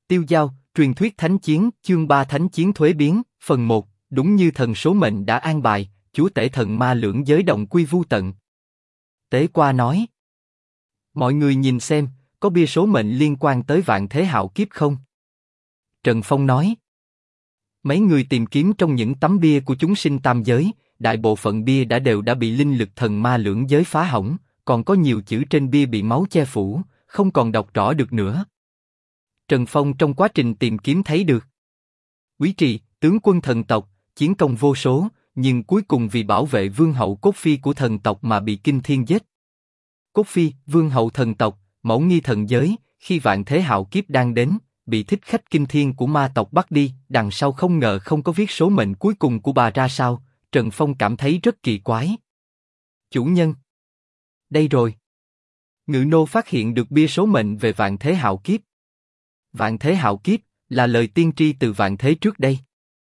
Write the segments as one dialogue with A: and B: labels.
A: Tiêu Dao, truyền thuyết thánh chiến, chương 3 thánh chiến thuế biến, phần 1, đúng như thần số mệnh đã an bài, chúa tể thần ma lưỡng giới đồng quy vu tận. Tế Qua nói. Mọi người nhìn xem, có bia số mệnh liên quan tới vạn thế hạo kiếp không? Trần Phong nói. Mấy người tìm kiếm trong những tấm bia của chúng sinh tam giới, đại bộ phận bia đã bị linh lực thần ma lưỡng giới phá hỏng, còn có nhiều chữ trên bia bị máu che phủ, không còn đọc rõ được nữa. Trần Phong trong quá trình tìm kiếm thấy được. Quý trì, tướng quân thần tộc, chiến công vô số, nhưng cuối cùng vì bảo vệ vương hậu cốt phi của thần tộc mà bị kinh thiên giết. Cốt phi, vương hậu thần tộc, mẫu nghi thần giới, khi vạn thế hạo kiếp đang đến, bị thích khách kinh thiên của ma tộc bắt đi, đằng sau không ngờ không có viết số mệnh cuối cùng của bà ra sao, Trần Phong cảm thấy rất kỳ quái. Chủ nhân. Đây rồi. Ngự nô phát hiện được bia số mệnh về vạn thế hạo kiếp. Vạn thế hạo kiếp là lời tiên tri từ vạn thế trước đây.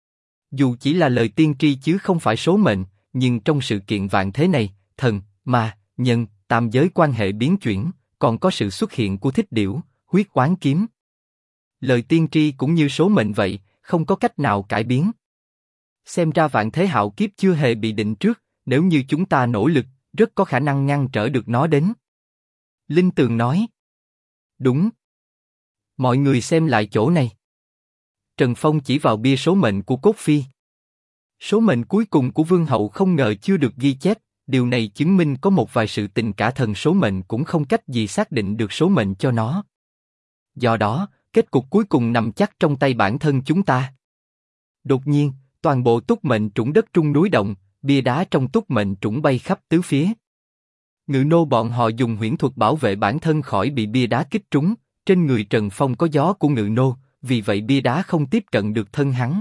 A: Dù chỉ là lời tiên tri chứ không phải số mệnh, nhưng trong sự kiện vạn thế này, thần, ma, nhân, tam giới quan hệ biến chuyển, còn có sự xuất hiện của thích điểu, huyết oán kiếm. Lời tiên tri cũng như số mệnh vậy, không có cách nào cải biến. Xem ra vạn thế hạo kiếp chưa hề bị định trước, nếu như chúng ta nỗ lực, rất có khả năng ngăn trở được nó đến. Linh Tường nói. Đúng. Mọi người xem lại chỗ này. Trần Phong chỉ vào bia số mệnh của Cốt Phi. Số mệnh cuối cùng của vương hậu không ngờ chưa được ghi chép, điều này chứng minh có một vài sự tình cả thần số mệnh cũng không cách gì xác định được số mệnh cho nó. Do đó, kết cục cuối cùng nằm chắc trong tay bản thân chúng ta. Đột nhiên, toàn bộ túc mệnh trũng đất trung núi động, bia đá trong túc mệnh trũng bay khắp tứ phía. Ngự nô bọn họ dùng huyễn thuật bảo vệ bản thân khỏi bị bia đá kích trúng, trên người Trần Phong có gió của ngự nô, vì vậy bia đá không tiếp cận được thân hắn.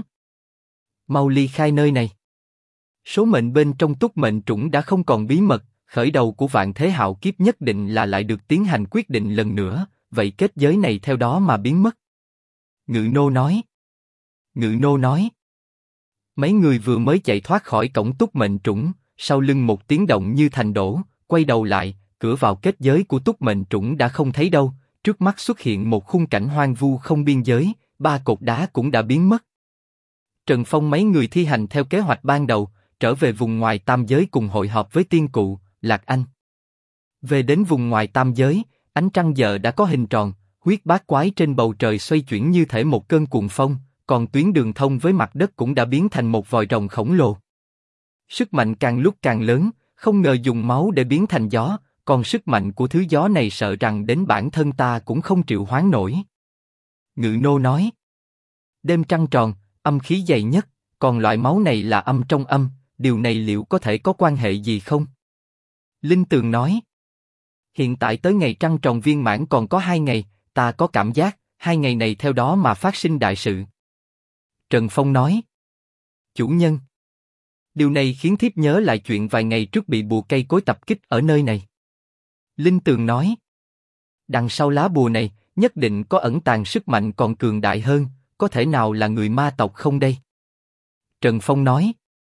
A: Mau ly khai nơi này. Số mệnh bên trong túc mệnh trũng đã không còn bí mật, khởi đầu của vạn thế hạo kiếp nhất định là lại được tiến hành quyết định lần nữa, vậy kết giới này theo đó mà biến mất. Ngự nô nói. Ngự nô nói. Mấy người vừa mới chạy thoát khỏi cổng túc mệnh trũng, sau lưng một tiếng động như thành đổ, quay đầu lại, cửa vào kết giới của túc mệnh trũng đã không thấy đâu, trước mắt xuất hiện một khung cảnh hoang vu không biên giới, 3 cột đá cũng đã biến mất. Trần Phong mấy người thi hành theo kế hoạch ban đầu, trở về vùng ngoài tam giới cùng hội họp với tiên cụ, Lạc Anh. Về đến vùng ngoài tam giới, ánh trăng giờ đã có hình tròn, huyết bát quái trên bầu trời xoay chuyển như thể một cơn cuồng phong, còn tuyến đường thông với mặt đất cũng đã biến thành một vòi rồng khổng lồ. Sức mạnh càng lúc càng lớn, không ngờ dùng máu để biến thành gió, còn sức mạnh của thứ gió này sợ rằng đến bản thân ta cũng không triệu hoán nổi. Ngự nô nói. Đêm trăng tròn, âm khí dày nhất, còn loại máu này là âm trong âm, điều này liệu có thể có quan hệ gì không? Linh Tường nói. Hiện tại tới ngày trăng tròn viên mãn còn có 2 ngày, ta có cảm giác, 2 ngày này theo đó mà phát sinh đại sự. Trần Phong nói. Chủ nhân. Điều này khiến thiếp nhớ lại chuyện vài ngày trước bị bùa cây cối tập kích ở nơi này. Linh Tường nói. Đằng sau lá bùa này, nhất định có ẩn tàng sức mạnh còn cường đại hơn, có thể nào là người ma tộc không đây? Trần Phong nói.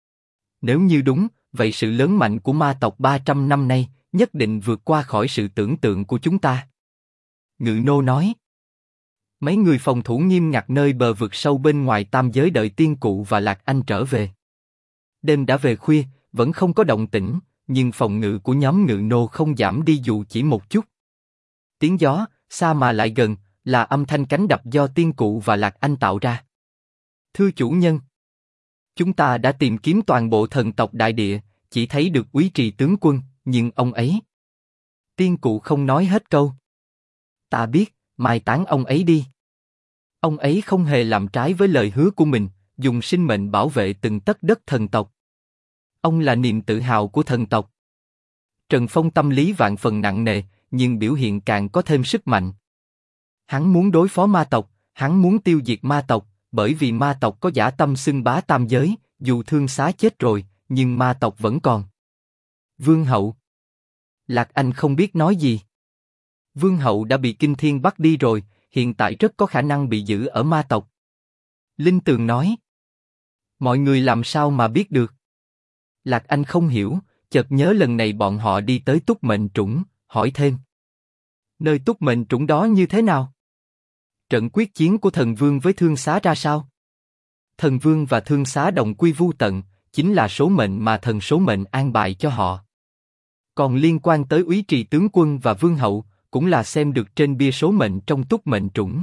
A: Nếu như đúng, vậy sự lớn mạnh của ma tộc 300 năm nay, nhất định vượt qua khỏi sự tưởng tượng của chúng ta. Ngự nô nói. Mấy người phòng thủ nghiêm ngặt nơi bờ vực sâu bên ngoài tam giới đợi tiên cụ và Lạc Anh trở về. Đêm đã về khuya, vẫn không có động tĩnh, nhưng phòng ngự của nhóm ngự nô không giảm đi dù chỉ một chút. Tiếng gió, xa mà lại gần, là âm thanh cánh đập do tiên cụ và Lạc Anh tạo ra. Thưa chủ nhân, chúng ta đã tìm kiếm toàn bộ thần tộc đại địa, chỉ thấy được úy trì tướng quân, nhưng ông ấy... Tiên cụ không nói hết câu. Ta biết, mai táng ông ấy đi. Ông ấy không hề làm trái với lời hứa của mình, dùng sinh mệnh bảo vệ từng tấc đất thần tộc. Ông là niềm tự hào của thần tộc. Trần Phong tâm lý vạn phần nặng nề, nhưng biểu hiện càng có thêm sức mạnh. Hắn muốn đối phó ma tộc, hắn muốn tiêu diệt ma tộc, bởi vì ma tộc có dã tâm xưng bá tam giới, dù thương xá chết rồi, nhưng ma tộc vẫn còn. Vương hậu. Lạc Anh không biết nói gì. Vương hậu đã bị kinh thiên bắt đi rồi, hiện tại rất có khả năng bị giữ ở ma tộc. Linh Tường nói. Mọi người làm sao mà biết được? Lạc Anh không hiểu, chợt nhớ lần này bọn họ đi tới túc mệnh trũng, hỏi thêm. Nơi túc mệnh trũng đó như thế nào? Trận quyết chiến của thần vương với thương xá ra sao? Thần vương và thương xá đồng quy vu tận, chính là số mệnh mà thần số mệnh an bài cho họ. Còn liên quan tới úy trì tướng quân và vương hậu, cũng là xem được trên bia số mệnh trong túc mệnh trũng.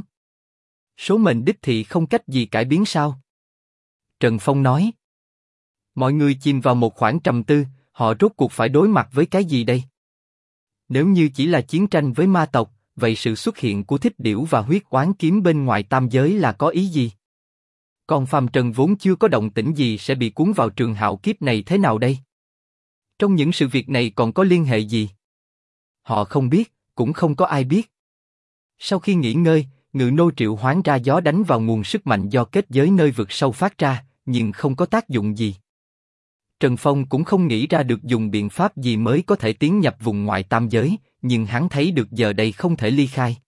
A: Số mệnh đích thị không cách gì cải biến sao? Trần Phong nói. Mọi người chìm vào một khoảng trầm tư, họ rốt cuộc phải đối mặt với cái gì đây? Nếu như chỉ là chiến tranh với ma tộc, vậy sự xuất hiện của thích điểu và huyết oán kiếm bên ngoài tam giới là có ý gì? Còn phàm trần vốn chưa có động tĩnh gì sẽ bị cuốn vào trường hạo kiếp này thế nào đây? Trong những sự việc này còn có liên hệ gì? Họ không biết, cũng không có ai biết. Sau khi nghỉ ngơi, Ngự Nô triệu hoán ra gió đánh vào nguồn sức mạnh do kết giới nơi vực sâu phát ra, nhưng không có tác dụng gì. Trần Phong cũng không nghĩ ra được dùng biện pháp gì mới có thể tiến nhập vùng ngoài tam giới, nhưng hắn thấy được giờ đây không thể ly khai.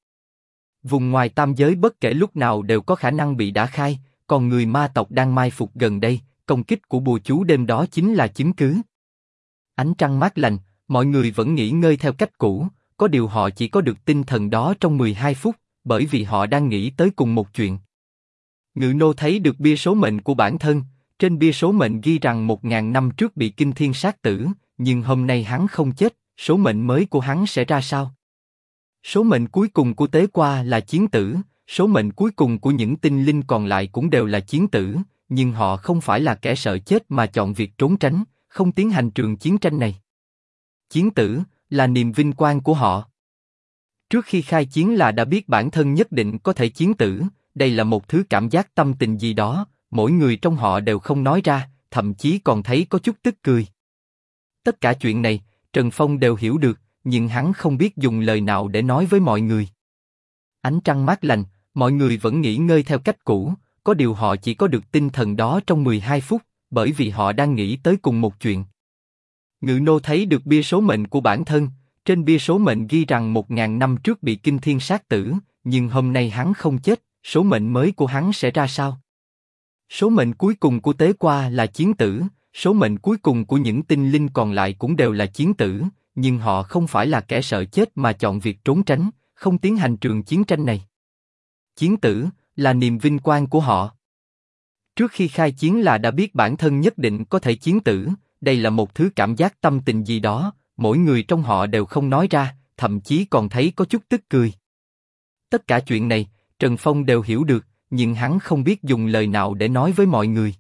A: Vùng ngoài tam giới bất kể lúc nào đều có khả năng bị đả khai, còn người ma tộc đang mai phục gần đây, công kích của bùa chú đêm đó chính là chứng cứ. Ánh trăng mát lành, mọi người vẫn nghỉ ngơi theo cách cũ, có điều họ chỉ có được tinh thần đó trong 12 phút, bởi vì họ đang nghĩ tới cùng một chuyện. Ngự Nô thấy được bia số mệnh của bản thân, trên bia số mệnh ghi rằng 1000 năm trước bị kinh thiên sát tử, nhưng hôm nay hắn không chết, số mệnh mới của hắn sẽ ra sao? Số mệnh cuối cùng của Tế Qua là chiến tử, số mệnh cuối cùng của những tinh linh còn lại cũng đều là chiến tử, nhưng họ không phải là kẻ sợ chết mà chọn việc trốn tránh, không tiến hành trường chiến tranh này. Chiến tử là niềm vinh quang của họ. Trước khi khai chiến là đã biết bản thân nhất định có thể chiến tử, đây là một thứ cảm giác tâm tình gì đó, mỗi người trong họ đều không nói ra, thậm chí còn thấy có chút tức cười. Tất cả chuyện này, Trần Phong đều hiểu được, nhưng hắn không biết dùng lời nào để nói với mọi người. Ánh trăng mát lành, mọi người vẫn nghỉ ngơi theo cách cũ, có điều họ chỉ có được tinh thần đó trong 12 phút, bởi vì họ đang nghĩ tới cùng một chuyện. Ngự Nô thấy được bia số mệnh của bản thân, trên bia số mệnh ghi rằng 1000 năm trước bị kinh thiên sát tử, nhưng hôm nay hắn không chết, số mệnh mới của hắn sẽ ra sao? Số mệnh cuối cùng của Tế Qua là chiến tử, số mệnh cuối cùng của những tinh linh còn lại cũng đều là chiến tử, nhưng họ không phải là kẻ sợ chết mà chọn việc trốn tránh, không tiến hành trường chiến tranh này. Chiến tử là niềm vinh quang của họ. Trước khi khai chiến là đã biết bản thân nhất định có thể chiến tử, đây là một thứ cảm giác tâm tình gì đó, mỗi người trong họ đều không nói ra, thậm chí còn thấy có chút tức cười. Tất cả chuyện này, Trần Phong đều hiểu được, nhưng hắn không biết dùng lời nào để nói với mọi người.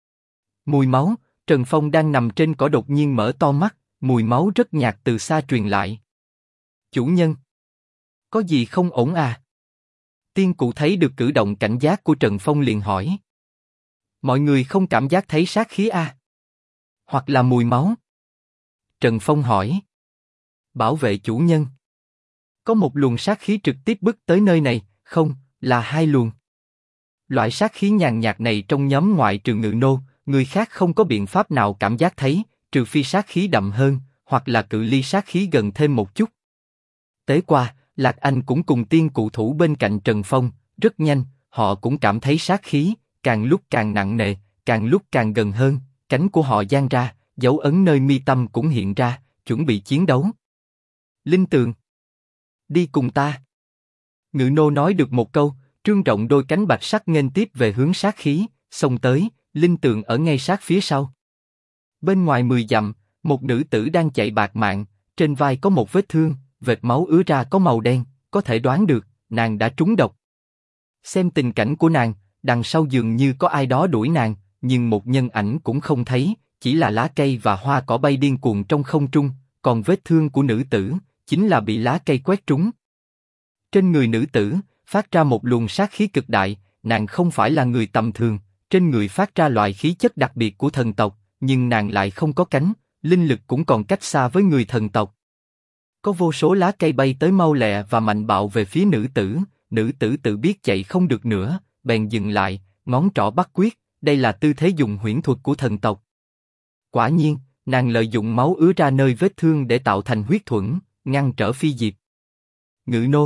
A: Mùi máu, Trần Phong đang nằm trên cỏ đột nhiên mở to mắt, mùi máu rất nhạt từ xa truyền lại. Chủ nhân, có gì không ổn à? Tiên cụ thấy được cử động cảnh giác của Trần Phong liền hỏi. Mọi người không cảm giác thấy sát khí à? Hoặc là mùi máu? Trần Phong hỏi. Bảo vệ chủ nhân. Có một luồng sát khí trực tiếp bước tới nơi này, không, là hai luồng. Loại sát khí nhàn nhạt này trong nhóm ngoại trừ Ngự Nô, người khác không có biện pháp nào cảm giác thấy, trừ phi sát khí đậm hơn, hoặc là cự ly sát khí gần thêm một chút. Tế Qua, Lạc Anh cũng cùng tiên cụ thủ bên cạnh Trần Phong, rất nhanh, họ cũng cảm thấy sát khí, càng lúc càng nặng nề, càng lúc càng gần hơn, cánh của họ dang ra, dấu ấn nơi mi tâm cũng hiện ra, chuẩn bị chiến đấu. Linh Tường, đi cùng ta. Ngự Nô nói được một câu, trương rộng đôi cánh bạch sắc nghênh tiếp về hướng sát khí, xông tới, Linh Tường ở ngay sát phía sau. Bên ngoài 10 dặm, một nữ tử đang chạy bạt mạng, trên vai có một vết thương, vệt máu ứa ra có màu đen, có thể đoán được, nàng đã trúng độc. Xem tình cảnh của nàng, đằng sau dường như có ai đó đuổi nàng, nhưng một nhân ảnh cũng không thấy, chỉ là lá cây và hoa cỏ bay điên cuồng trong không trung, còn vết thương của nữ tử, chính là bị lá cây quét trúng. Trên người nữ tử, phát ra một luồng sát khí cực đại, nàng không phải là người tầm thường, trên người phát ra loại khí chất đặc biệt của thần tộc, nhưng nàng lại không có cánh, linh lực cũng còn cách xa với người thần tộc. Có vô số lá cây bay tới mau lẹ và mạnh bạo về phía nữ tử tự biết chạy không được nữa, bèn dừng lại, ngón trỏ bắt quyết, đây là tư thế dùng huyễn thuật của thần tộc. Quả nhiên, nàng lợi dụng máu ứa ra nơi vết thương để tạo thành huyết thuẫn, ngăn trở phi diệp. Ngự Nô,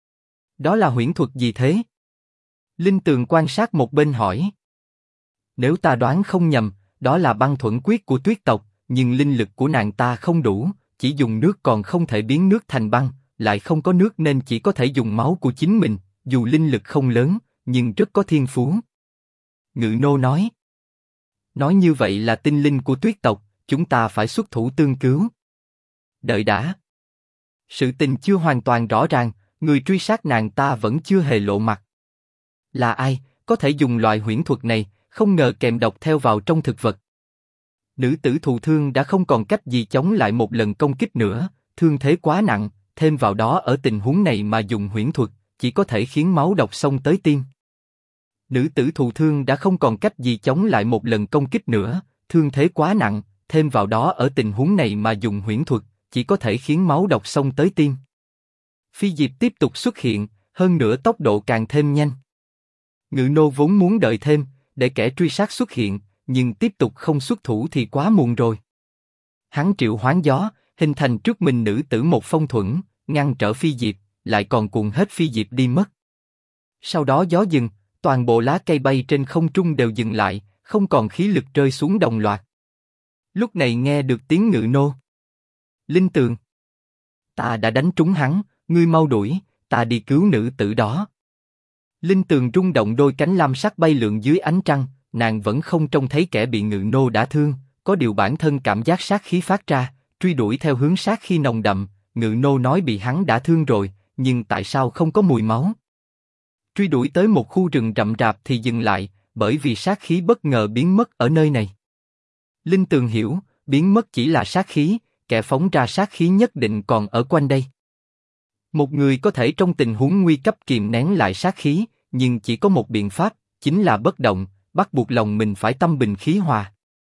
A: đó là huyễn thuật gì thế? Linh Tường quan sát một bên hỏi. Nếu ta đoán không nhầm, đó là băng thuẫn quyết của tuyết tộc, nhưng linh lực của nàng ta không đủ, chỉ dùng nước còn không thể biến nước thành băng, lại không có nước nên chỉ có thể dùng máu của chính mình, dù linh lực không lớn, nhưng rất có thiên phú. Ngự nô nói. Nói như vậy là tinh linh của tuyết tộc, chúng ta phải xuất thủ tương cứu. Đợi đã. Sự tình chưa hoàn toàn rõ ràng, người truy sát nàng ta vẫn chưa hề lộ mặt. Là ai, có thể dùng loại huyễn thuật này, không ngờ kèm độc theo vào trong thực vật. Nữ tử thụ thương đã không còn cách gì chống lại một lần công kích nữa, thương thế quá nặng, thêm vào đó ở tình huống này mà dùng huyễn thuật, chỉ có thể khiến máu độc xông tới tim. Nữ tử thụ thương đã không còn cách gì chống lại một lần công kích nữa, thương thế quá nặng, thêm vào đó ở tình huống này mà dùng huyễn thuật, chỉ có thể khiến máu độc xông tới tim. Phi Diệp tiếp tục xuất hiện, hơn nữa tốc độ càng thêm nhanh. Ngự nô vốn muốn đợi thêm, để kẻ truy sát xuất hiện, nhưng tiếp tục không xuất thủ thì quá muộn rồi. Hắn triệu hoán gió, hình thành trước mình nữ tử một phong thuẫn, ngăn trở Phi Diệp, lại còn cuồng hết Phi Diệp đi mất. Sau đó gió dừng, toàn bộ lá cây bay trên không trung đều dừng lại, không còn khí lực rơi xuống đồng loạt. Lúc này nghe được tiếng ngự nô. Linh Tường. Ta đã đánh trúng hắn, ngươi mau đuổi, ta đi cứu nữ tử đó. Linh Tường rung động đôi cánh lam sắc bay lượn dưới ánh trăng, nàng vẫn không trông thấy kẻ bị ngự nô đả thương, có điều bản thân cảm giác sát khí phát ra, truy đuổi theo hướng sát khí nồng đậm, ngự nô nói bị hắn đả thương rồi, nhưng tại sao không có mùi máu? Truy đuổi tới một khu rừng rậm rạp thì dừng lại, bởi vì sát khí bất ngờ biến mất ở nơi này. Linh Tường hiểu, biến mất chỉ là sát khí, kẻ phóng ra sát khí nhất định còn ở quanh đây. Một người có thể trong tình huống nguy cấp kìm nén lại sát khí, nhưng chỉ có một biện pháp, chính là bất động, bắt buộc lòng mình phải tâm bình khí hòa.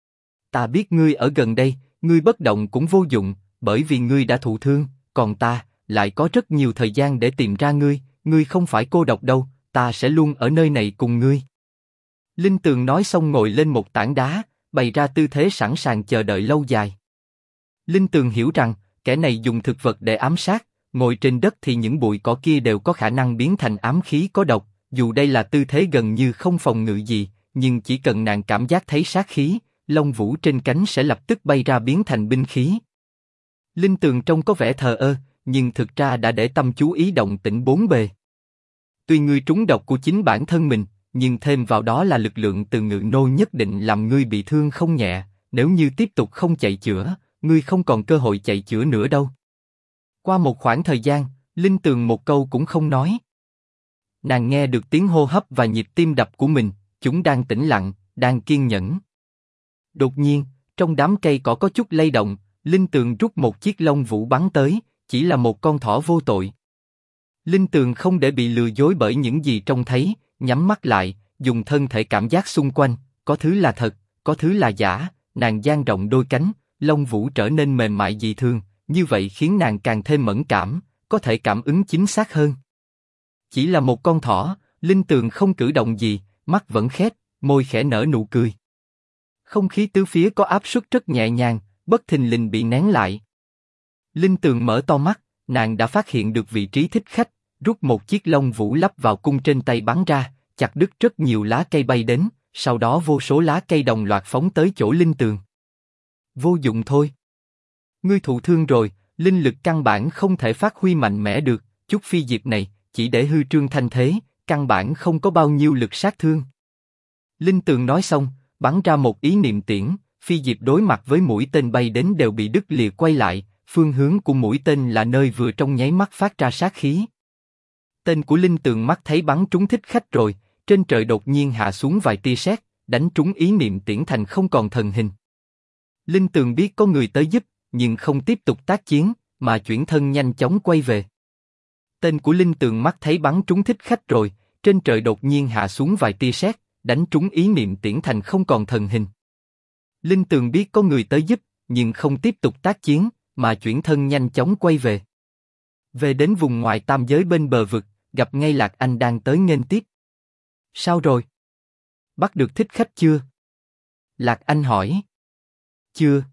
A: Ta biết ngươi ở gần đây, ngươi bất động cũng vô dụng, bởi vì ngươi đã thụ thương, còn ta, lại có rất nhiều thời gian để tìm ra ngươi không phải cô độc đâu, ta sẽ luôn ở nơi này cùng ngươi. Linh Tường nói xong ngồi lên một tảng đá, bày ra tư thế sẵn sàng chờ đợi lâu dài. Linh Tường hiểu rằng, kẻ này dùng thực vật để ám sát, ngồi trên đất thì những bụi cỏ kia đều có khả năng biến thành ám khí có độc, dù đây là tư thế gần như không phòng ngự gì, nhưng chỉ cần nàng cảm giác thấy sát khí, lông vũ trên cánh sẽ lập tức bay ra biến thành binh khí. Linh Tường trông có vẻ thờ ơ, nhưng thực ra đã để tâm chú ý động tĩnh bốn bề. Tuy ngươi trúng độc của chính bản thân mình, nhưng thêm vào đó là lực lượng từ ngự nô nhất định làm ngươi bị thương không nhẹ, nếu như tiếp tục không chạy chữa, ngươi không còn cơ hội chạy chữa nữa đâu. Qua một khoảng thời gian, Linh Tường một câu cũng không nói. Nàng nghe được tiếng hô hấp và nhịp tim đập của mình, chúng đang tĩnh lặng, đang kiên nhẫn. Đột nhiên, trong đám cây cỏ có chút lay động, Linh Tường rút một chiếc lông vũ bắn tới, chỉ là một con thỏ vô tội. Linh Tường không để bị lừa dối bởi những gì trông thấy, nhắm mắt lại, dùng thân thể cảm giác xung quanh, có thứ là thật, có thứ là giả, nàng dang rộng đôi cánh, lông vũ trở nên mềm mại dị thường, như vậy khiến nàng càng thêm mẫn cảm, có thể cảm ứng chính xác hơn. Chỉ là một con thỏ, Linh Tường không cử động gì, mắt vẫn khép, môi khẽ nở nụ cười. Không khí tứ phía có áp suất rất nhẹ nhàng, bất thình lình bị nén lại. Linh Tường mở to mắt, nàng đã phát hiện được vị trí thích khách, rút một chiếc lông vũ lắp vào cung trên tay bắn ra, chặt đứt rất nhiều lá cây bay đến, sau đó vô số lá cây đồng loạt phóng tới chỗ Linh Tường. Vô dụng thôi. Ngươi thụ thương rồi, linh lực căn bản không thể phát huy mạnh mẽ được, chút phi diệp này, chỉ để hư trương thanh thế, căn bản không có bao nhiêu lực sát thương. Linh Tường nói xong, bắn ra một ý niệm tiễn, phi diệp đối mặt với mũi tên bay đến đều bị đứt lìa quay lại, phương hướng của mũi tên là nơi vừa trong nháy mắt phát ra sát khí. Tên của Linh Tường mắt thấy bắn trúng thích khách rồi, trên trời đột nhiên hạ xuống vài tia sét, đánh trúng ý niệm tiễn thành không còn thần hình. Linh Tường biết có người tới giúp, nhưng không tiếp tục tác chiến, mà chuyển thân nhanh chóng quay về. Tên của Linh Tường mắt thấy bắn trúng thích khách rồi, trên trời đột nhiên hạ xuống vài tia sét, đánh trúng ý niệm tiễn thành không còn thần hình. Linh Tường biết có người tới giúp, nhưng không tiếp tục tác chiến, mà chuyển thân nhanh chóng quay về. Về đến vùng ngoại tam giới bên bờ vực, gặp ngay Lạc Anh đang tới nghênh tiếp. Sao rồi? Bắt được thích khách chưa? Lạc Anh hỏi. Chưa.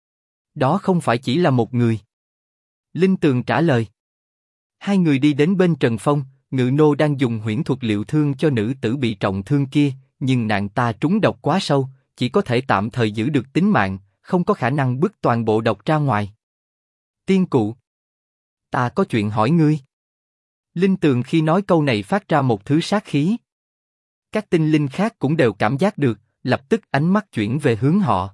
A: Đó không phải chỉ là một người. Linh Tường trả lời. Hai người đi đến bên Trần Phong, Ngự nô đang dùng huyễn thuật liệu thương cho nữ tử bị trọng thương kia, nhưng nàng ta trúng độc quá sâu, chỉ có thể tạm thời giữ được tính mạng, không có khả năng bứt toàn bộ độc ra ngoài. Tiên cụ, ta có chuyện hỏi ngươi. Linh tường khi nói câu này phát ra một thứ sát khí. Các tinh linh khác cũng đều cảm giác được, lập tức ánh mắt chuyển về hướng họ.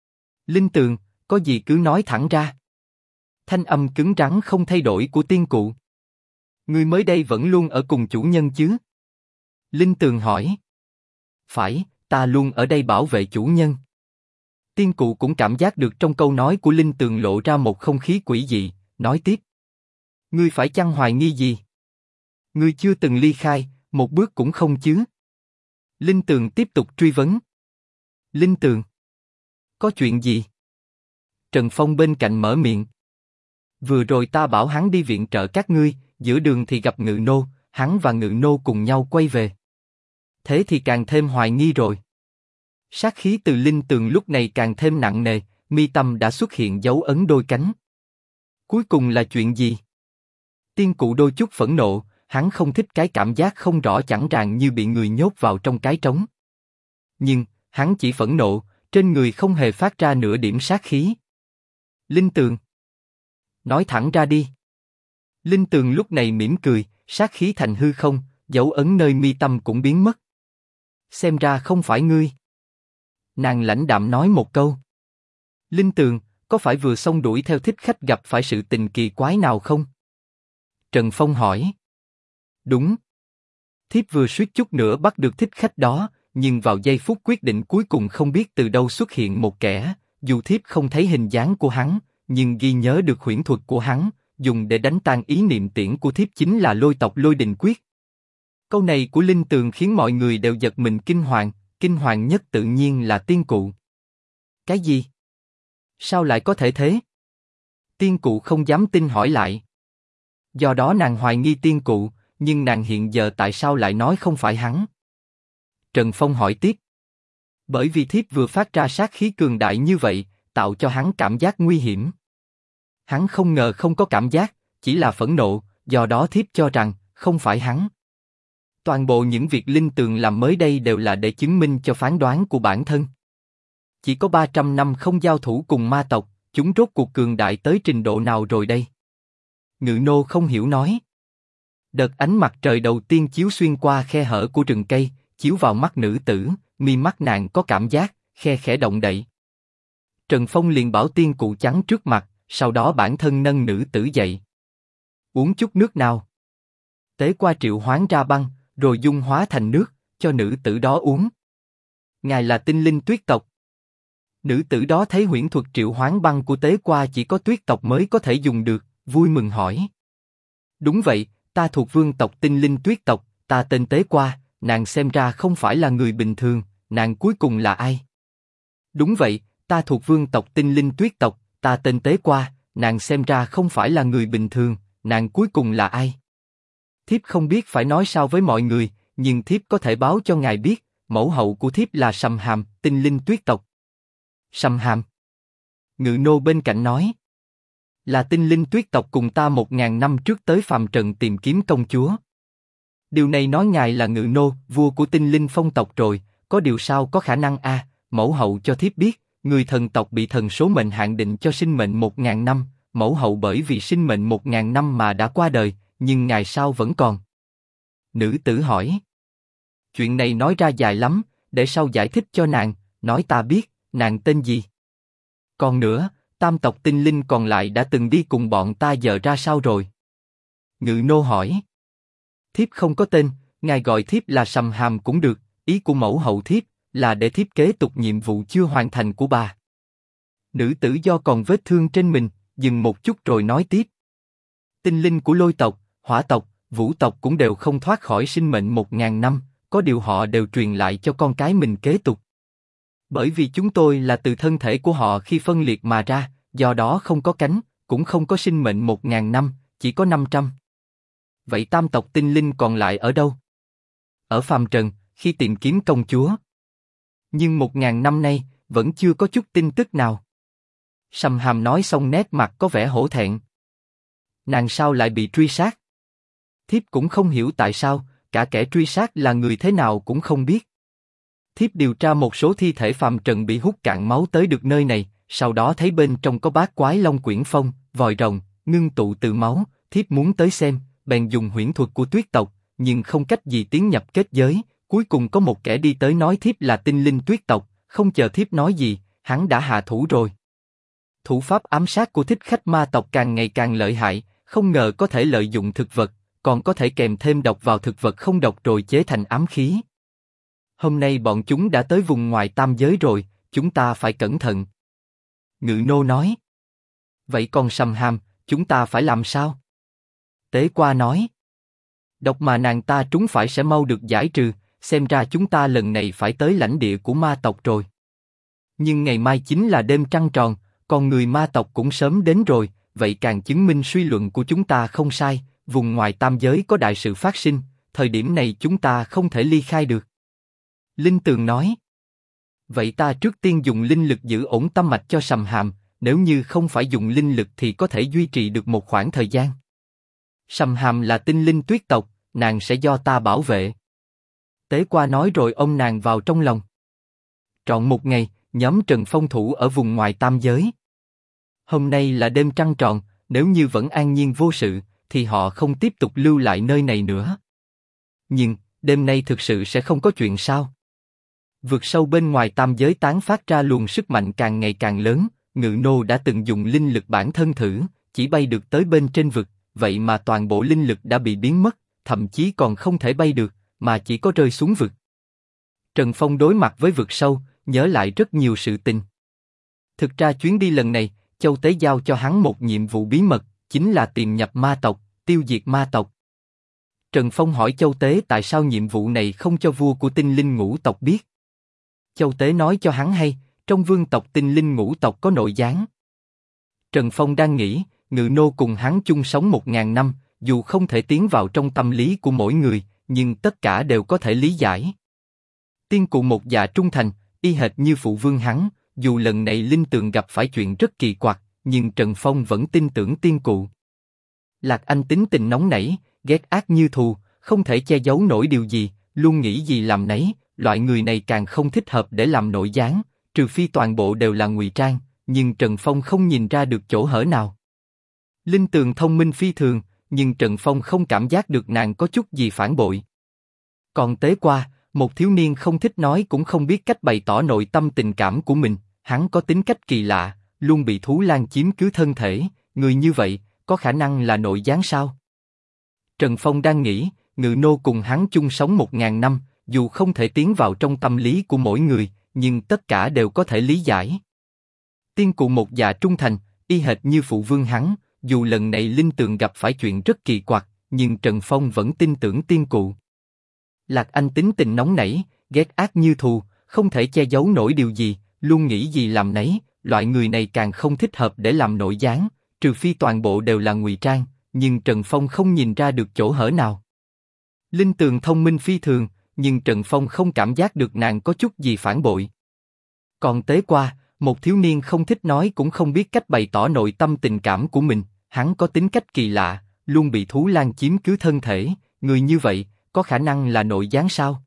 A: Linh tường, có gì cứ nói thẳng ra. Thanh âm cứng rắn không thay đổi của tiên cụ. Ngươi mới đây vẫn luôn ở cùng chủ nhân chứ? Linh tường hỏi. Phải, ta luôn ở đây bảo vệ chủ nhân. Tiên cụ cũng cảm giác được trong câu nói của Linh tường lộ ra một không khí quỷ dị, nói tiếp. Ngươi phải chăng hoài nghi gì? Ngươi chưa từng ly khai, một bước cũng không chứ? Linh tường tiếp tục truy vấn. Linh tường. Có chuyện gì? Trần Phong bên cạnh mở miệng. Vừa rồi ta bảo hắn đi viện trợ các ngươi, giữa đường thì gặp Ngự Nô, hắn và Ngự Nô cùng nhau quay về. Thế thì càng thêm hoài nghi rồi. Sát khí từ Linh tường lúc này càng thêm nặng nề, mi tâm đã xuất hiện dấu ấn đôi cánh. Cuối cùng là chuyện gì? Tiên cụ đôi chút phẫn nộ, hắn không thích cái cảm giác không rõ chẳng ràng như bị người nhốt vào trong cái trống. Nhưng, hắn chỉ phẫn nộ, trên người không hề phát ra nửa điểm sát khí. Linh tường. Nói thẳng ra đi. Linh tường lúc này mỉm cười, sát khí thành hư không, dấu ấn nơi mi tâm cũng biến mất. Xem ra không phải ngươi. Nàng lãnh đạm nói một câu. Linh tường, có phải vừa xong đuổi theo thích khách gặp phải sự tình kỳ quái nào không? Trần Phong hỏi. Đúng. Thiếp vừa suýt chút nữa bắt được thích khách đó, nhưng vào giây phút quyết định cuối cùng không biết từ đâu xuất hiện một kẻ, dù thiếp không thấy hình dáng của hắn, nhưng ghi nhớ được huyễn thuật của hắn, dùng để đánh tan ý niệm tiễn của thiếp chính là lôi tộc lôi đình quyết. Câu này của Linh tường khiến mọi người đều giật mình kinh hoàng nhất tự nhiên là tiên cụ. Cái gì? Sao lại có thể thế? Tiên cụ không dám tin hỏi lại. Do đó nàng hoài nghi tiên cụ, nhưng nàng hiện giờ tại sao lại nói không phải hắn? Trần Phong hỏi tiếp. Bởi vì thiếp vừa phát ra sát khí cường đại như vậy, tạo cho hắn cảm giác nguy hiểm. Hắn không ngờ không có cảm giác, chỉ là phẫn nộ, do đó thiếp cho rằng không phải hắn. Toàn bộ những việc Linh tường làm mới đây đều là để chứng minh cho phán đoán của bản thân. Chỉ có 300 năm không giao thủ cùng ma tộc, chúng rốt cuộc cường đại tới trình độ nào rồi đây? Ngự nô không hiểu nói. Đợt ánh mặt trời đầu tiên chiếu xuyên qua khe hở của rừng cây, chiếu vào mắt nữ tử, mi mắt nàng có cảm giác, khe khẽ động đậy. Trần Phong liền bảo tiên cụ trắng trước mặt, sau đó bản thân nâng nữ tử dậy. Uống chút nước nào. Tế qua triệu hoán ra băng, rồi dung hóa thành nước, cho nữ tử đó uống. Ngài là tinh linh tuyết tộc. Nữ tử đó thấy huyễn thuật triệu hoán băng của tế qua chỉ có tuyết tộc mới có thể dùng được, vui mừng hỏi. Đúng vậy, ta thuộc vương tộc tinh linh tuyết tộc, ta tên tế qua, nàng xem ra không phải là người bình thường, nàng cuối cùng là ai? Đúng vậy, ta thuộc vương tộc tinh linh tuyết tộc, ta tên tế qua, nàng xem ra không phải là người bình thường, nàng cuối cùng là ai? Thiếp không biết phải nói sao với mọi người, nhưng thiếp có thể báo cho ngài biết, mẫu hậu của thiếp là Sầm Hàm, tinh linh tuyết tộc. Sầm Hàm. Ngự nô bên cạnh nói. Là tinh linh tuyết tộc cùng ta 1000 năm trước tới phàm trần tìm kiếm công chúa. Điều này nói ngài là Ngự nô, vua của tinh linh phong tộc rồi, có điều sao có khả năng a? Mẫu hậu cho thiếp biết, người thần tộc bị thần số mệnh hạn định cho sinh mệnh 1000 năm, mẫu hậu bởi vì sinh mệnh 1000 năm mà đã qua đời, nhưng ngài sao vẫn còn? Nữ tử hỏi. Chuyện này nói ra dài lắm, để sau giải thích cho nàng, nói ta biết, nàng tên gì? Còn nữa, tam tộc tinh linh còn lại đã từng đi cùng bọn ta giờ ra sao rồi? Ngự nô hỏi. Thiếp không có tên, ngài gọi thiếp là Sầm Hàm cũng được, ý của mẫu hậu thiếp là để thiếp kế tục nhiệm vụ chưa hoàn thành của bà. Nữ tử do còn vết thương trên mình, dừng một chút rồi nói tiếp. Tinh linh của lôi tộc, hỏa tộc, vũ tộc cũng đều không thoát khỏi sinh mệnh 1000 năm, có điều họ đều truyền lại cho con cái mình kế tục. Bởi vì chúng tôi là từ thân thể của họ khi phân liệt mà ra, do đó không có cánh, cũng không có sinh mệnh 1000 năm, chỉ có 500. Vậy tam tộc tinh linh còn lại ở đâu? Ở phàm trần, khi tìm kiếm công chúa. Nhưng 1000 năm nay, vẫn chưa có chút tin tức nào. Sầm Hàm nói xong nét mặt có vẻ hổ thẹn. Nàng sao lại bị truy sát? Thiếp cũng không hiểu tại sao, cả kẻ truy sát là người thế nào cũng không biết. Thiếp điều tra một số thi thể phàm trần bị hút cạn máu tới được nơi này, sau đó thấy bên trong có bát quái long quyển phong, vòi rồng, ngưng tụ từ máu, thiếp muốn tới xem, bèn dùng huyễn thuật của tuyết tộc, nhưng không cách gì tiến nhập kết giới. Cuối cùng có một kẻ đi tới nói thiếp là tinh linh tuyết tộc, không chờ thiếp nói gì, hắn đã hạ thủ rồi. Thủ pháp ám sát của thích khách ma tộc càng ngày càng lợi hại, không ngờ có thể lợi dụng thực vật, còn có thể kèm thêm độc vào thực vật không độc rồi chế thành ám khí. Hôm nay bọn chúng đã tới vùng ngoài tam giới rồi, chúng ta phải cẩn thận. Ngự nô nói. Vậy còn Sầm Hàm, chúng ta phải làm sao? Tế Qua nói. Độc mà nàng ta trúng phải sẽ mau được giải trừ, xem ra chúng ta lần này phải tới lãnh địa của ma tộc rồi. Nhưng ngày mai chính là đêm trăng tròn, còn người ma tộc cũng sớm đến rồi, vậy càng chứng minh suy luận của chúng ta không sai, vùng ngoài tam giới có đại sự phát sinh, thời điểm này chúng ta không thể ly khai được. Linh Tường nói. Vậy ta trước tiên dùng linh lực giữ ổn tâm mạch cho Sầm Hàm, nếu như không phải dùng linh lực thì có thể duy trì được một khoảng thời gian. Sầm Hàm là tinh linh tuyết tộc, nàng sẽ do ta bảo vệ. Tế Qua nói rồi ôm nàng vào trong lòng. Trọn một ngày, nhóm Trần Phong thủ ở vùng ngoài tam giới. Hôm nay là đêm trăng tròn, nếu như vẫn an nhiên vô sự, thì họ không tiếp tục lưu lại nơi này nữa. Nhưng, đêm nay thực sự sẽ không có chuyện sao? Vượt sâu bên ngoài tam giới tán phát ra luồng sức mạnh càng ngày càng lớn, Ngự nô đã từng dùng linh lực bản thân thử, chỉ bay được tới bên trên vực, vậy mà toàn bộ linh lực đã bị biến mất, thậm chí còn không thể bay được, mà chỉ có rơi xuống vực. Trần Phong đối mặt với vực sâu, nhớ lại rất nhiều sự tình. Thực ra chuyến đi lần này, Châu Tế giao cho hắn một nhiệm vụ bí mật, chính là tìm nhập ma tộc, tiêu diệt ma tộc. Trần Phong hỏi Châu Tế tại sao nhiệm vụ này không cho vua của tinh linh ngũ tộc biết. Châu Tế nói cho hắn hay, trong vương tộc tinh linh ngũ tộc có nội gián. Trần Phong đang nghĩ, Ngự nô cùng hắn chung sống 1000 năm, dù không thể tiến vào trong tâm lý của mỗi người, nhưng tất cả đều có thể lý giải. Tiên cụ một dạ trung thành, y hệt như phụ vương hắn, dù lần này Linh Tường gặp phải chuyện rất kỳ quặc, nhưng Trần Phong vẫn tin tưởng tiên cụ. Lạc Anh tính tình nóng nảy, ghét ác như thù, không thể che giấu nổi điều gì, luôn nghĩ gì làm nấy, loại người này càng không thích hợp để làm nội gián, trừ phi toàn bộ đều là ngụy trang, nhưng Trần Phong không nhìn ra được chỗ hở nào. Linh Tường thông minh phi thường, nhưng Trần Phong không cảm giác được nàng có chút gì phản bội. Còn Tế Qua, một thiếu niên không thích nói cũng không biết cách bày tỏ nội tâm tình cảm của mình, hắn có tính cách kỳ lạ, luôn bị thú lang chiếm cứ thân thể, người như vậy, có khả năng là nội gián sao? Trần Phong đang nghĩ, Ngự nô cùng hắn chung sống 1000 năm, dù không thể tiến vào trong tâm lý của mỗi người, nhưng tất cả đều có thể lý giải. Tiên cụ một dạ trung thành, y hệt như phụ vương hắn, dù lần này Linh Tường gặp phải chuyện rất kỳ quặc, nhưng Trần Phong vẫn tin tưởng tiên cụ. Lạc Anh tính tình nóng nảy, ghét ác như thù, không thể che giấu nổi điều gì, luôn nghĩ gì làm nấy, loại người này càng không thích hợp để làm nội gián, trừ phi toàn bộ đều là ngụy trang, nhưng Trần Phong không nhìn ra được chỗ hở nào. Linh Tường thông minh phi thường, nhưng Trần Phong không cảm giác được nàng có chút gì phản bội. Còn Tế Qua, một thiếu niên không thích nói cũng không biết cách bày tỏ nội tâm tình cảm của mình, hắn có tính cách kỳ lạ, luôn bị thú lang chiếm cứ thân thể, người như vậy, có khả năng là nội gián sao?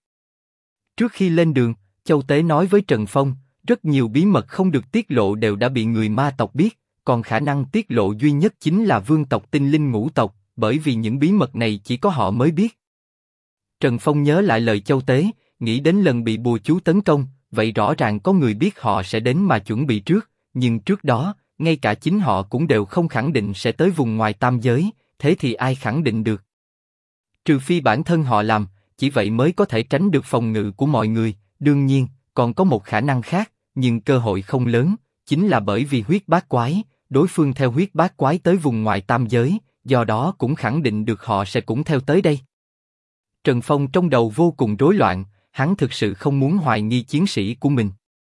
A: Trước khi lên đường, Châu Tế nói với Trần Phong, rất nhiều bí mật không được tiết lộ đều đã bị người ma tộc biết, còn khả năng tiết lộ duy nhất chính là vương tộc tinh linh ngũ tộc, bởi vì những bí mật này chỉ có họ mới biết. Trần Phong nhớ lại lời Châu Tế, nghĩ đến lần bị bùa chú tấn công, vậy rõ ràng có người biết họ sẽ đến mà chuẩn bị trước, nhưng trước đó, ngay cả chính họ cũng đều không khẳng định sẽ tới vùng ngoài tam giới, thế thì ai khẳng định được? Trừ phi bản thân họ làm, chỉ vậy mới có thể tránh được phòng ngự của mọi người, đương nhiên, còn có một khả năng khác, nhưng cơ hội không lớn, chính là bởi vì huyết bát quái, đối phương theo huyết bát quái tới vùng ngoài tam giới, do đó cũng khẳng định được họ sẽ cũng theo tới đây. Trần Phong trong đầu vô cùng rối loạn, hắn thực sự không muốn hoài nghi chiến sĩ của mình.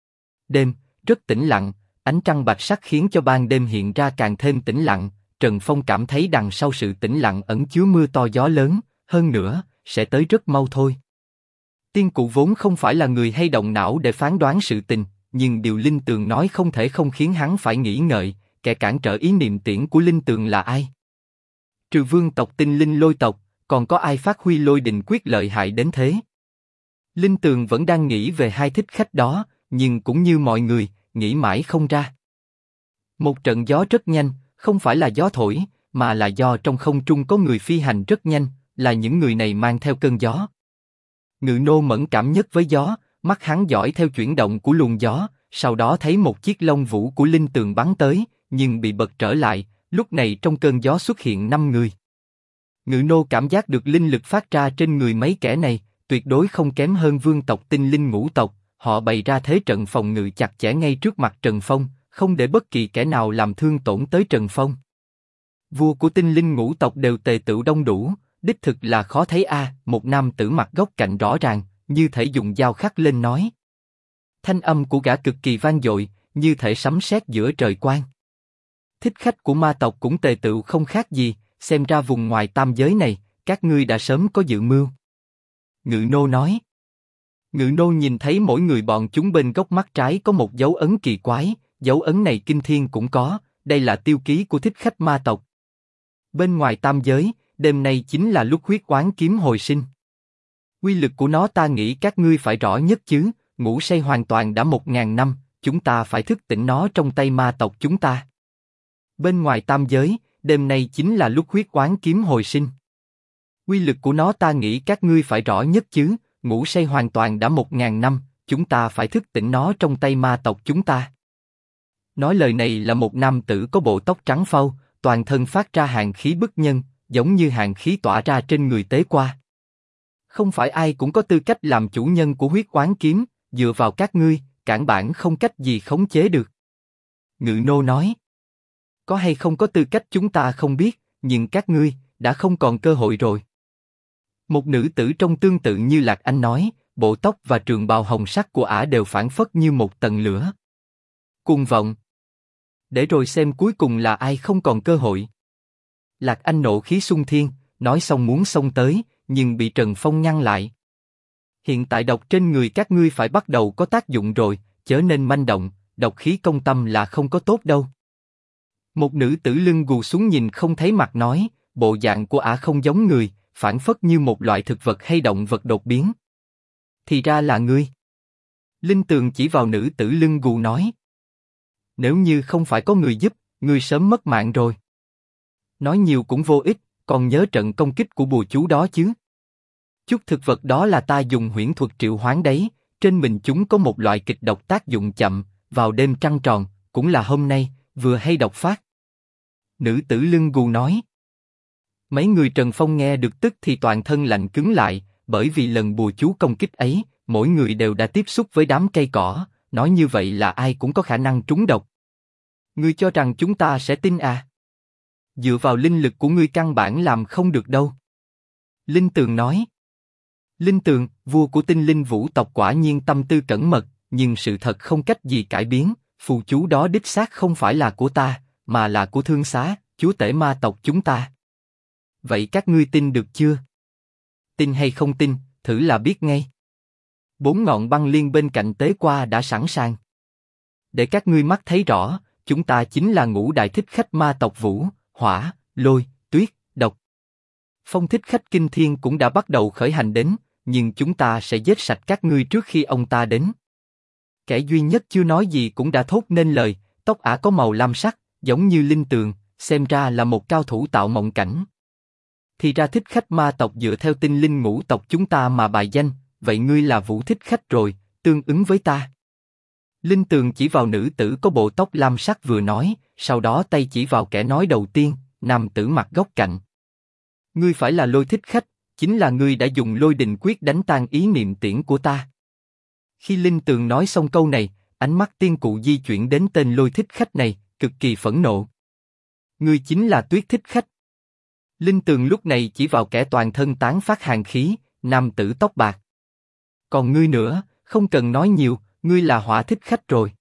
A: Đêm, rất tĩnh lặng, ánh trăng bạch sắc khiến cho ban đêm hiện ra càng thêm tĩnh lặng, Trần Phong cảm thấy đằng sau sự tĩnh lặng ẩn chứa mưa to gió lớn, hơn nữa, sẽ tới rất mau thôi. Tiên cụ vốn không phải là người hay động não để phán đoán sự tình, nhưng điều Linh Tường nói không thể không khiến hắn phải nghĩ ngợi, kẻ cản trở ý niệm tiễn của Linh Tường là ai? Trừ vương tộc tinh linh lôi tộc, còn có ai phát huy lôi đình quyết lợi hại đến thế? Linh Tường vẫn đang nghĩ về hai thích khách đó, nhưng cũng như mọi người, nghĩ mãi không ra. Một trận gió rất nhanh, không phải là gió thổi, mà là do trong không trung có người phi hành rất nhanh, là những người này mang theo cơn gió. Ngự nô mẫn cảm nhất với gió, mắt hắn dõi theo chuyển động của luồng gió, sau đó thấy một chiếc lông vũ của linh tường bắn tới, nhưng bị bật trở lại, lúc này trong cơn gió xuất hiện 5 người. Ngự nô cảm giác được linh lực phát ra trên người mấy kẻ này, tuyệt đối không kém hơn vương tộc tinh linh ngũ tộc, họ bày ra thế trận phòng ngự chặt chẽ ngay trước mặt Trần Phong, không để bất kỳ kẻ nào làm thương tổn tới Trần Phong. Vua của tinh linh ngũ tộc đều tề tựu đông đủ, đích thực là khó thấy a. Một nam tử mặt góc cạnh rõ ràng, như thể dùng dao khắc lên nói. Thanh âm của gã cực kỳ vang dội, như thể sấm sét giữa trời quang. Thích khách của ma tộc cũng tề tựu không khác gì, xem ra vùng ngoài tam giới này, các ngươi đã sớm có dự mưu. Ngự nô nói. Ngự nô nhìn thấy mỗi người bọn chúng bên góc mắt trái có một dấu ấn kỳ quái, dấu ấn này kinh thiên cũng có, đây là tiêu ký của thích khách ma tộc. Bên ngoài tam giới, đêm nay chính là lúc huyết oán kiếm hồi sinh. Uy lực của nó ta nghĩ các ngươi phải rõ nhất chứ, ngủ say hoàn toàn đã 1000 năm, chúng ta phải thức tỉnh nó trong tay ma tộc chúng ta. Bên ngoài tam giới, đêm nay chính là lúc huyết oán kiếm hồi sinh. Uy lực của nó ta nghĩ các ngươi phải rõ nhất chứ, ngủ say hoàn toàn đã 1000 năm, chúng ta phải thức tỉnh nó trong tay ma tộc chúng ta. Nói lời này là một nam tử có bộ tóc trắng phau, toàn thân phát ra hàn khí bức nhân, giống như hàn khí tỏa ra trên người tế qua. Không phải ai cũng có tư cách làm chủ nhân của huyết oán kiếm, dựa vào các ngươi, cản bản không cách gì khống chế được. Ngự nô nói. Có hay không có tư cách chúng ta không biết, nhưng các ngươi đã không còn cơ hội rồi. Một nữ tử trông tương tự như Lạc Anh nói, bộ tóc và trường bào hồng sắc của ả đều phảng phất như một tầng lửa. Cuồng vọng. Để rồi xem cuối cùng là ai không còn cơ hội. Lạc Anh nộ khí xung thiên, nói xong muốn xông tới, nhưng bị Trần Phong ngăn lại. Hiện tại độc trên người các ngươi phải bắt đầu có tác dụng rồi, chớ nên manh động, độc khí công tâm là không có tốt đâu. Một nữ tử lưng gù xuống nhìn không thấy mặt nói, bộ dạng của ả không giống người, phảng phất như một loại thực vật hay động vật đột biến. Thì ra là ngươi. Linh Tường chỉ vào nữ tử lưng gù nói. Nếu như không phải có người giúp, ngươi sớm mất mạng rồi. Nói nhiều cũng vô ích, còn nhớ trận công kích của bùa chú đó chứ. Chút thực vật đó là ta dùng huyễn thuật triệu hoán đấy, trên mình chúng có một loại kịch độc tác dụng chậm, vào đêm trăng tròn, cũng là hôm nay, vừa hay độc phát. Nữ tử lưng gù nói. Mấy người Trần Phong nghe được tức thì toàn thân lạnh cứng lại, bởi vì lần bùa chú công kích ấy, mỗi người đều đã tiếp xúc với đám cây cỏ, nói như vậy là ai cũng có khả năng trúng độc. Ngươi cho rằng chúng ta sẽ tin à? Dựa vào linh lực của ngươi căn bản làm không được đâu. Linh Tường nói. Linh Tường, vua của tinh linh vũ tộc quả nhiên tâm tư cẩn mật, nhưng sự thật không cách gì cải biến, phù chú đó đích xác không phải là của ta, mà là của Thương Xá, chúa tể ma tộc chúng ta. Vậy các ngươi tin được chưa? Tin hay không tin, thử là biết ngay. 4 ngọn băng liên bên cạnh tế qua đã sẵn sàng. Để các ngươi mắt thấy rõ, chúng ta chính là ngũ đại thích khách ma tộc Vũ, Hỏa, Lôi, Tuyết, Độc. Phong thích khách kinh thiên cũng đã bắt đầu khởi hành đến, nhưng chúng ta sẽ giết sạch các ngươi trước khi ông ta đến. Kẻ duy nhất chưa nói gì cũng đã thốt nên lời, tóc ả có màu lam sắc, giống như Linh Tường, xem ra là một cao thủ tạo mộng cảnh. Thì ra thích khách ma tộc dựa theo tinh linh ngũ tộc chúng ta mà bài danh, vậy ngươi là Vũ thích khách rồi, tương ứng với ta. Linh Tường chỉ vào nữ tử có bộ tóc lam sắc vừa nói, sau đó tay chỉ vào kẻ nói đầu tiên, nam tử mặt góc cạnh. Ngươi phải là Lôi thích khách, chính là ngươi đã dùng lôi đình quyết đánh tan ý niệm tiễn của ta. Khi Linh Tường nói xong câu này, ánh mắt tiên cụ di chuyển đến tên Lôi thích khách này, cực kỳ phẫn nộ. Ngươi chính là Tuyết thích khách. Linh Tường lúc này chỉ vào kẻ toàn thân tán phát hàn khí, nam tử tóc bạc. Còn ngươi nữa, không cần nói nhiều, ngươi là Hỏa thích khách rồi.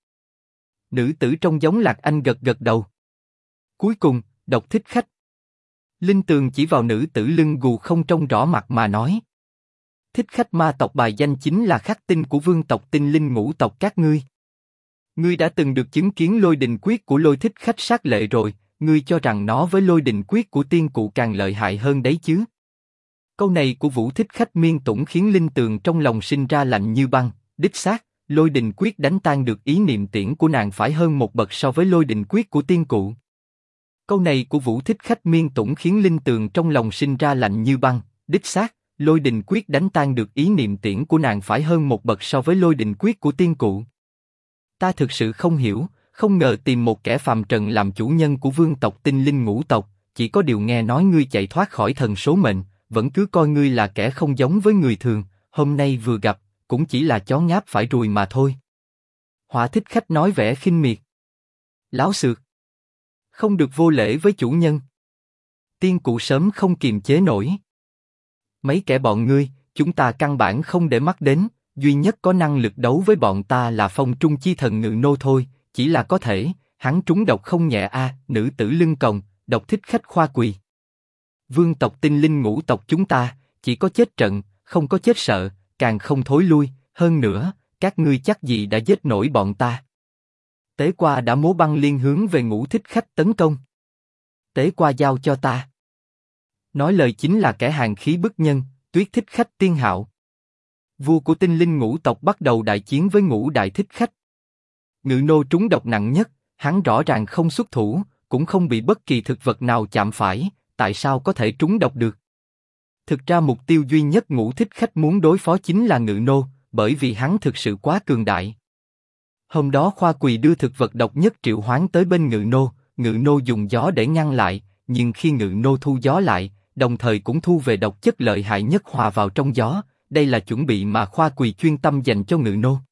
A: Nữ tử trông giống Lạc Anh gật gật đầu. Cuối cùng, Độc thích khách. Linh Tường chỉ vào nữ tử lưng gù không trông rõ mặt mà nói. Thích khách ma tộc bài danh chính là khắc tinh của vương tộc tinh linh ngũ tộc các ngươi. Ngươi đã từng được chứng kiến lôi đình quyết của Lôi thích khách sát lệ rồi, ngươi cho rằng nó với lôi đình quyết của tiên cụ càng lợi hại hơn đấy chứ? Câu này của Vũ thích khách miên tủng khiến Linh Tường trong lòng sinh ra lạnh như băng, đích xác, lôi đình quyết đánh tan được ý niệm tiễn của nàng phải hơn một bậc so với lôi đình quyết của tiên cụ. Câu này của Vũ Thích Khách miên tủng khiến Linh Tường trong lòng sinh ra lạnh như băng, đích xác, Lôi Đình Quyết đánh tan được ý niệm tiễn của nàng phải hơn một bậc so với Lôi Đình Quyết của tiên cụ. Ta thực sự không hiểu, không ngờ tìm một kẻ phàm trần làm chủ nhân của vương tộc Tinh Linh Ngũ tộc, chỉ có điều nghe nói ngươi chạy thoát khỏi thần số mệnh, vẫn cứ coi ngươi là kẻ không giống với người thường, hôm nay vừa gặp, cũng chỉ là chó ngáp phải ruồi mà thôi. Hỏa Thích Khách nói vẻ khinh miệt. Láo xược. Không được vô lễ với chủ nhân. Tiên cụ sớm không kiềm chế nổi. Mấy kẻ bọn ngươi, chúng ta căn bản không để mắt đến, duy nhất có năng lực đấu với bọn ta là Phong Trung Chi Thần Ngự Nô thôi, chỉ là có thể, hắn trúng độc không nhẹ a, nữ tử lưng còng, độc Thích Khách khoa quỳ. Vương tộc Tinh Linh Ngũ tộc chúng ta, chỉ có chết trận, không có chết sợ, càng không thối lui, hơn nữa, các ngươi chắc gì đã giết nổi bọn ta. Tế Qua đã múa băng liên hướng về Ngũ Thích Khách tấn công. Tế Qua giao cho ta. Nói lời chính là kẻ hàn khí bức nhân, Tuyết Thích Khách tiên hạo. Vua của Tinh Linh Ngũ tộc bắt đầu đại chiến với Ngũ Đại Thích Khách. Ngự nô trúng độc nặng nhất, hắn rõ ràng không xuất thủ, cũng không bị bất kỳ thực vật nào chạm phải, tại sao có thể trúng độc được? Thực ra mục tiêu duy nhất Ngũ Thích Khách muốn đối phó chính là Ngự nô, bởi vì hắn thực sự quá cường đại. Hôm đó Khoa Quỳ đưa thực vật độc nhất triệu hoán tới bên Ngự nô dùng gió để ngăn lại, nhưng khi Ngự nô thu gió lại, đồng thời cũng thu về độc chất lợi hại nhất hòa vào trong gió, đây là chuẩn bị mà Khoa Quỳ chuyên tâm dành cho Ngự nô.